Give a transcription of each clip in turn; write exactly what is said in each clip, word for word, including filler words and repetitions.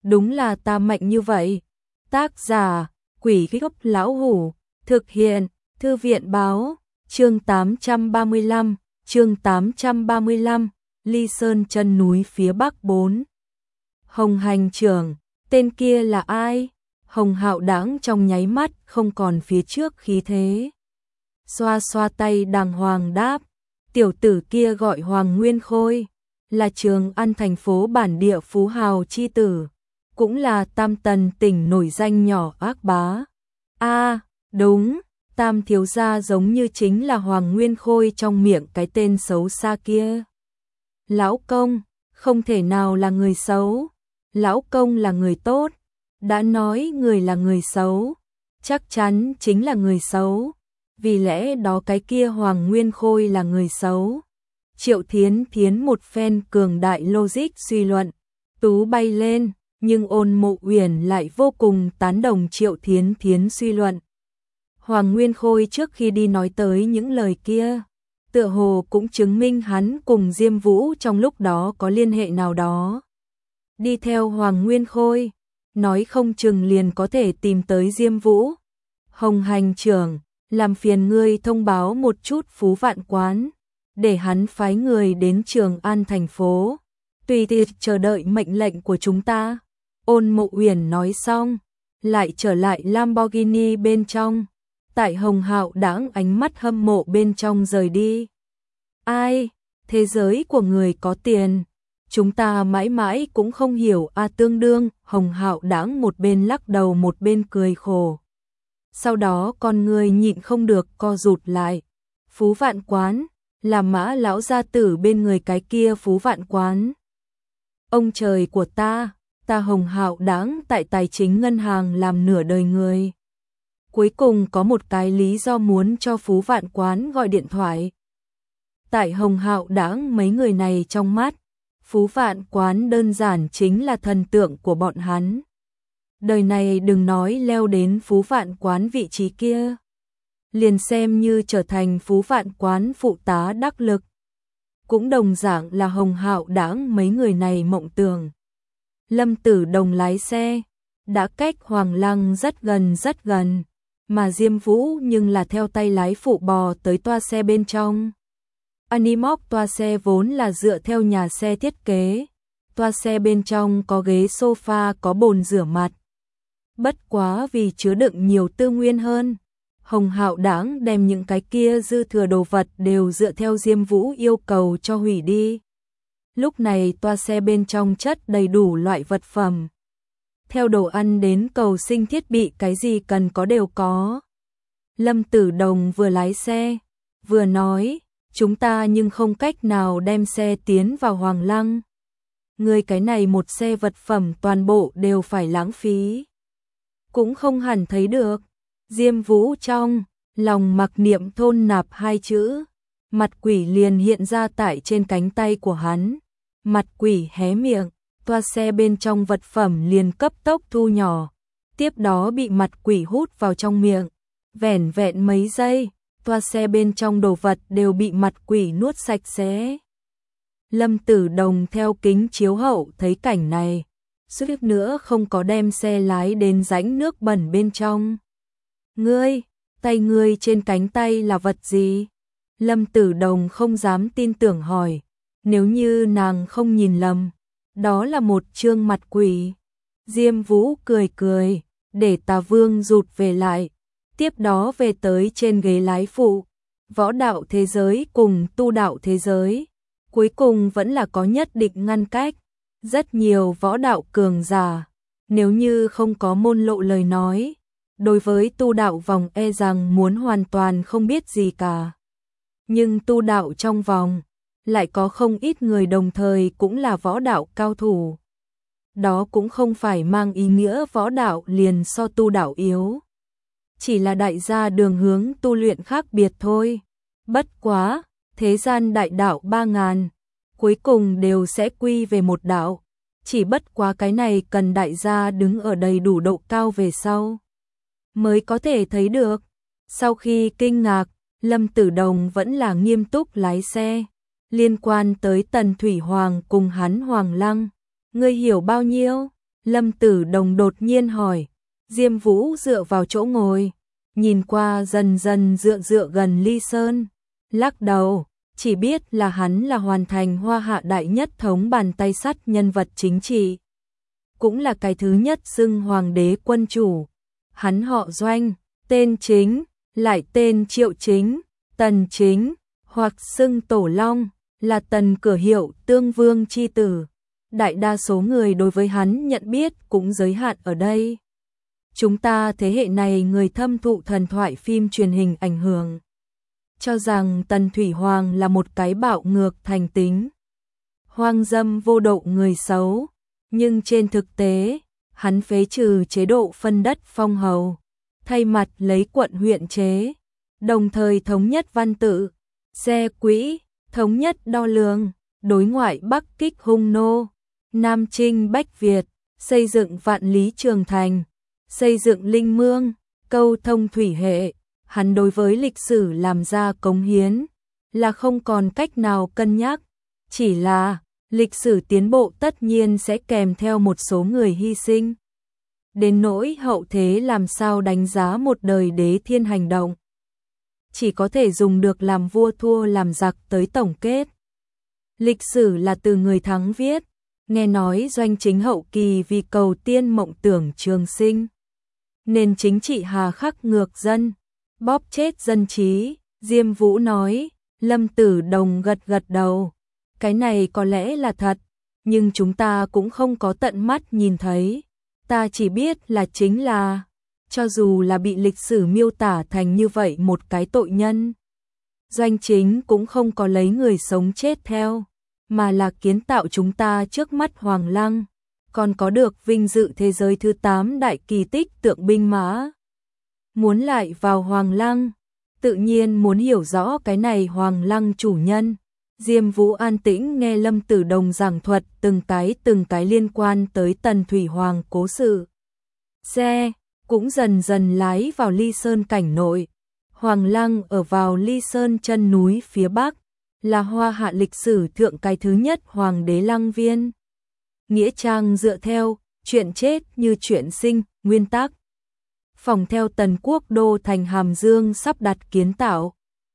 đúng là ta mạnh như vậy. Tác giả, Quỷ Gốc Lão Hủ, thực hiện, Thư viện báo, chương tám trăm ba mươi lăm, chương tám trăm ba mươi lăm, Ly Sơn chân núi phía bắc bốn. Hồng Hành trưởng, tên kia là ai? Hồng Hạo Đãng trong nháy mắt không còn phía trước khí thế. Xoa xoa tay đàng hoàng đáp, tiểu tử kia gọi Hoàng Nguyên Khôi, là Trường An thành phố bản địa phú hào chi tử, cũng là Tam Tần tỉnh nổi danh nhỏ ác bá. A, à, đúng, Tam thiếu gia giống như chính là Hoàng Nguyên Khôi trong miệng cái tên xấu xa kia. Lão công, không thể nào là người xấu, lão công là người tốt, đã nói người là người xấu, chắc chắn chính là người xấu, vì lẽ đó cái kia Hoàng Nguyên Khôi là người xấu. Triệu Thiến Thiến một phen cường đại logic suy luận, tú bay lên, nhưng Ôn Mộ Uyển lại vô cùng tán đồng Triệu Thiến Thiến suy luận. Hoàng Nguyên Khôi trước khi đi nói tới những lời kia, tựa hồ cũng chứng minh hắn cùng Diêm Vũ trong lúc đó có liên hệ nào đó. Đi theo Hoàng Nguyên Khôi, nói không chừng liền có thể tìm tới Diêm Vũ. Hồng Hành trưởng, làm phiền ngươi thông báo một chút Phú Vạn Quán, để hắn phái người đến Trường An thành phố, tùy tiệc chờ đợi mệnh lệnh của chúng ta. Ôn Mộ Uyển nói xong, lại trở lại Lamborghini bên trong, tại Hồng Hạo Đãng ánh mắt hâm mộ bên trong rời đi. Ai, thế giới của người có tiền, chúng ta mãi mãi cũng không hiểu a. Tương đương, Hồng Hạo Đãng một bên lắc đầu một bên cười khổ. Sau đó con người nhịn không được co rụt lại. Phú Vạn Quán, là Mã lão gia tử bên người cái kia Phú Vạn Quán. Ông trời của ta, ta Hồng Hạo Đãng tại tài chính ngân hàng làm nửa đời người. Cuối cùng có một cái lý do muốn cho Phú Vạn Quán gọi điện thoại. Tại Hồng Hạo Đãng mấy người này trong mắt, Phú Vạn Quán đơn giản chính là thần tượng của bọn hắn. Đời này đừng nói leo đến Phú Vạn Quán vị trí kia, liền xem như trở thành Phú Vạn Quán phụ tá đắc lực, cũng đồng dạng là Hồng Hạo Đãng mấy người này mộng tưởng. Lâm Tử Đồng lái xe, đã cách Hoàng Lăng rất gần rất gần, mà Diêm Vũ nhưng là theo tay lái phụ bò tới toa xe bên trong. Animoc toa xe vốn là dựa theo nhà xe thiết kế, toa xe bên trong có ghế sofa, có bồn rửa mặt. Bất quá vì chứa đựng nhiều tư nguyên hơn, Hồng Hạo Đãng đem những cái kia dư thừa đồ vật đều dựa theo Diêm Vũ yêu cầu cho hủy đi. Lúc này toa xe bên trong chất đầy đủ loại vật phẩm, theo đồ ăn đến cầu sinh thiết bị, cái gì cần có đều có. Lâm Tử Đồng vừa lái xe, vừa nói, chúng ta nhưng không cách nào đem xe tiến vào Hoàng Lăng. Người cái này một xe vật phẩm toàn bộ đều phải lãng phí. Cũng không hẳn thấy được. Diêm Vũ trong lòng mặc niệm thôn nạp hai chữ, mặt quỷ liền hiện ra tại trên cánh tay của hắn. Mặt quỷ hé miệng, toa xe bên trong vật phẩm liền cấp tốc thu nhỏ, tiếp đó bị mặt quỷ hút vào trong miệng. Vẻn vẹn mấy giây, toa xe bên trong đồ vật đều bị mặt quỷ nuốt sạch sẽ. Lâm Tử Đồng theo kính chiếu hậu thấy cảnh này, suýt nữa không có đem xe lái đến rãnh nước bẩn bên trong. Ngươi, tay ngươi trên cánh tay là vật gì? Lâm Tử Đồng không dám tin tưởng hỏi, nếu như nàng không nhìn lầm, đó là một trương mặt quỷ. Diêm Vũ cười cười, để Tà Vương rụt về lại, tiếp đó về tới trên ghế lái phụ. Võ đạo thế giới cùng tu đạo thế giới, cuối cùng vẫn là có nhất định ngăn cách. Rất nhiều võ đạo cường giả, nếu như không có môn lộ lời nói, đối với tu đạo vòng e rằng muốn hoàn toàn không biết gì cả. Nhưng tu đạo trong vòng, lại có không ít người đồng thời cũng là võ đạo cao thủ. Đó cũng không phải mang ý nghĩa võ đạo liền so tu đạo yếu. Chỉ là đại gia đường hướng tu luyện khác biệt thôi. Bất quá, thế gian đại đạo ba ngàn, cuối cùng đều sẽ quy về một đạo. Chỉ bất quá cái này cần đại gia đứng ở đầy đủ độ cao về sau mới có thể thấy được. Sau khi kinh ngạc, Lâm Tử Đồng vẫn là nghiêm túc lái xe. Liên quan tới Tần Thủy Hoàng cùng hắn Hoàng Lăng, ngươi hiểu bao nhiêu? Lâm Tử Đồng đột nhiên hỏi. Diêm Vũ dựa vào chỗ ngồi, nhìn qua dần dần dựa dựa gần Ly Sơn, lắc đầu, chỉ biết là hắn là hoàn thành Hoa Hạ đại nhất thống bàn tay sắt nhân vật chính trị. Cũng là cái thứ nhất xưng hoàng đế quân chủ. Hắn họ Doanh, tên chính, lại tên Triệu Chính, Tần Chính, hoặc xưng Tổ Long, là Tần Cửa Hiệu Tương Vương chi tử. Đại đa số người đối với hắn nhận biết cũng giới hạn ở đây. Chúng ta thế hệ này người thâm thụ thần thoại phim truyền hình ảnh hưởng, cho rằng Tần Thủy Hoàng là một cái bạo ngược thành tính, hoang dâm vô độ người xấu, nhưng trên thực tế, hắn phế trừ chế độ phân đất phong hầu, thay mặt lấy quận huyện chế, đồng thời thống nhất văn tự, xe quỹ, thống nhất đo lường, đối ngoại Bắc kích hung nô, Nam chinh Bách Việt, xây dựng vạn lý trường thành, xây dựng linh mương, câu thông thủy hệ. Hắn đối với lịch sử làm ra cống hiến là không còn cách nào cân nhắc, chỉ là lịch sử tiến bộ tất nhiên sẽ kèm theo một số người hy sinh. Đến nỗi hậu thế làm sao đánh giá một đời đế thiên hành động, chỉ có thể dùng được làm vua thua làm giặc tới tổng kết. Lịch sử là từ người thắng viết, nghe nói Doanh Chính hậu kỳ vì cầu tiên mộng tưởng trường sinh, nên chính trị hà khắc ngược dân, bóp chết dân trí. Diêm Vũ nói. Lâm Tử Đồng gật gật đầu, cái này có lẽ là thật, nhưng chúng ta cũng không có tận mắt nhìn thấy, ta chỉ biết là chính là, cho dù là bị lịch sử miêu tả thành như vậy một cái tội nhân, Doanh Chính cũng không có lấy người sống chết theo, mà là kiến tạo chúng ta trước mắt Hoàng Lăng, còn có được vinh dự thế giới thứ tám đại kỳ tích tượng binh mã. Muốn lại vào Hoàng Lăng, tự nhiên muốn hiểu rõ cái này Hoàng Lăng chủ nhân. Diêm Vũ an tĩnh nghe Lâm Tử Đồng giảng thuật từng cái từng cái liên quan tới Tần Thủy Hoàng cố sự. Xe cũng dần dần lái vào Ly Sơn cảnh nội. Hoàng Lăng ở vào Ly Sơn chân núi phía bắc, là Hoa Hạ lịch sử thượng cái thứ nhất hoàng đế lăng viên. Nghĩa trang dựa theo chuyện chết như chuyện sinh nguyên tắc, phòng theo Tần Quốc đô thành Hàm Dương sắp đặt kiến tạo.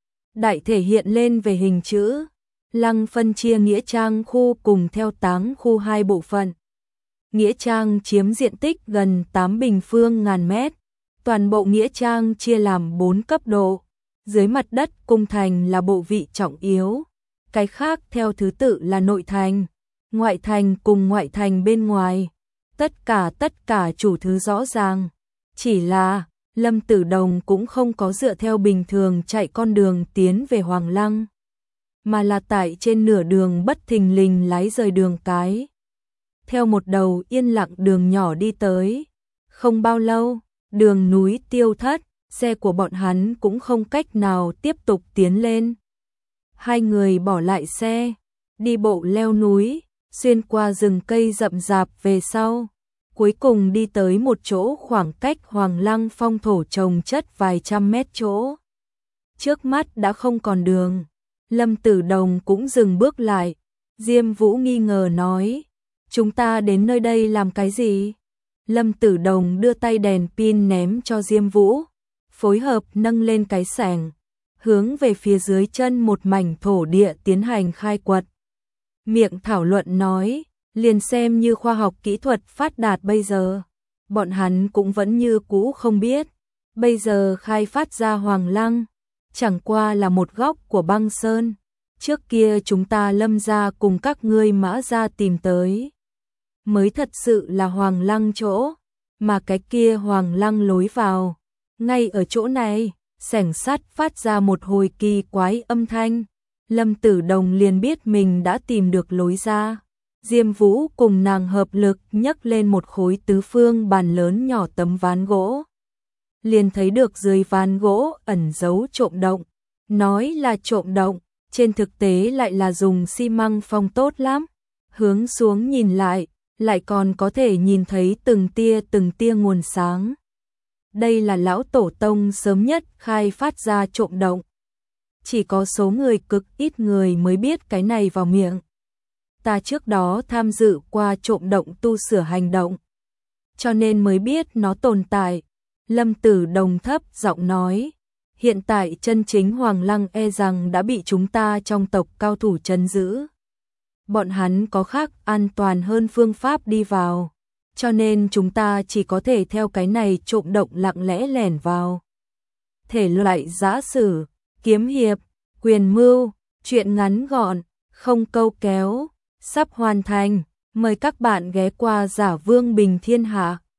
Đại thể hiện lên về hình chữ, lăng phân chia nghĩa trang khu cùng theo táng khu hai bộ phận. Nghĩa trang chiếm diện tích gần tám bình phương ngàn mét, toàn bộ nghĩa trang chia làm bốn cấp độ. Dưới mặt đất cung thành là bộ vị trọng yếu, cái khác theo thứ tự là nội thành, ngoại thành cùng ngoại thành bên ngoài. Tất cả tất cả chủ thứ rõ ràng. Chỉ là, Lâm Tử Đồng cũng không có dựa theo bình thường chạy con đường tiến về Hoàng Lăng, mà là tại trên nửa đường bất thình lình lái rời đường cái. Theo một đầu yên lặng đường nhỏ đi tới. Không bao lâu, đường núi tiêu thất, xe của bọn hắn cũng không cách nào tiếp tục tiến lên. Hai người bỏ lại xe, đi bộ leo núi, xuyên qua rừng cây rậm rạp về sau. Cuối cùng đi tới một chỗ khoảng cách Hoàng Lăng phong thổ trồng chất vài trăm mét chỗ. Trước mắt đã không còn đường. Lâm Tử Đồng cũng dừng bước lại. Diêm Vũ nghi ngờ nói, chúng ta đến nơi đây làm cái gì? Lâm Tử Đồng đưa tay đèn pin ném cho Diêm Vũ, phối hợp nâng lên cái xẻng, hướng về phía dưới chân một mảnh thổ địa tiến hành khai quật. Miệng thảo luận nói, liền xem như khoa học kỹ thuật phát đạt bây giờ, bọn hắn cũng vẫn như cũ không biết. Bây giờ khai phát ra Hoàng Lăng, chẳng qua là một góc của băng sơn. Trước kia chúng ta Lâm gia cùng các ngươi Mã gia tìm tới, mới thật sự là Hoàng Lăng chỗ, mà cái kia Hoàng Lăng lối vào. Ngay ở chỗ này, xẻng sắt phát ra một hồi kỳ quái âm thanh. Lâm Tử Đồng liền biết mình đã tìm được lối ra. Diêm Vũ cùng nàng hợp lực nhấc lên một khối tứ phương bàn lớn nhỏ tấm ván gỗ. Liền thấy được dưới ván gỗ ẩn giấu trộm động. Nói là trộm động, trên thực tế lại là dùng xi măng phong tốt lắm. Hướng xuống nhìn lại, lại còn có thể nhìn thấy từng tia từng tia nguồn sáng. Đây là lão tổ tông sớm nhất khai phát ra trộm động. Chỉ có số người cực ít người mới biết cái này vào miệng. Ta trước đó tham dự qua trộm động tu sửa hành động, cho nên mới biết nó tồn tại. Lâm Tử Đồng thấp giọng nói, hiện tại chân chính Hoàng Lăng e rằng đã bị chúng ta trong tộc cao thủ trấn giữ. Bọn hắn có khác an toàn hơn phương pháp đi vào, cho nên chúng ta chỉ có thể theo cái này trộm động lặng lẽ lẻn vào. Thể loại giã sử, kiếm hiệp, quyền mưu, truyện ngắn gọn, không câu kéo, sắp hoàn thành. Mời các bạn ghé qua Giả Vương Bình Thiên Hạ.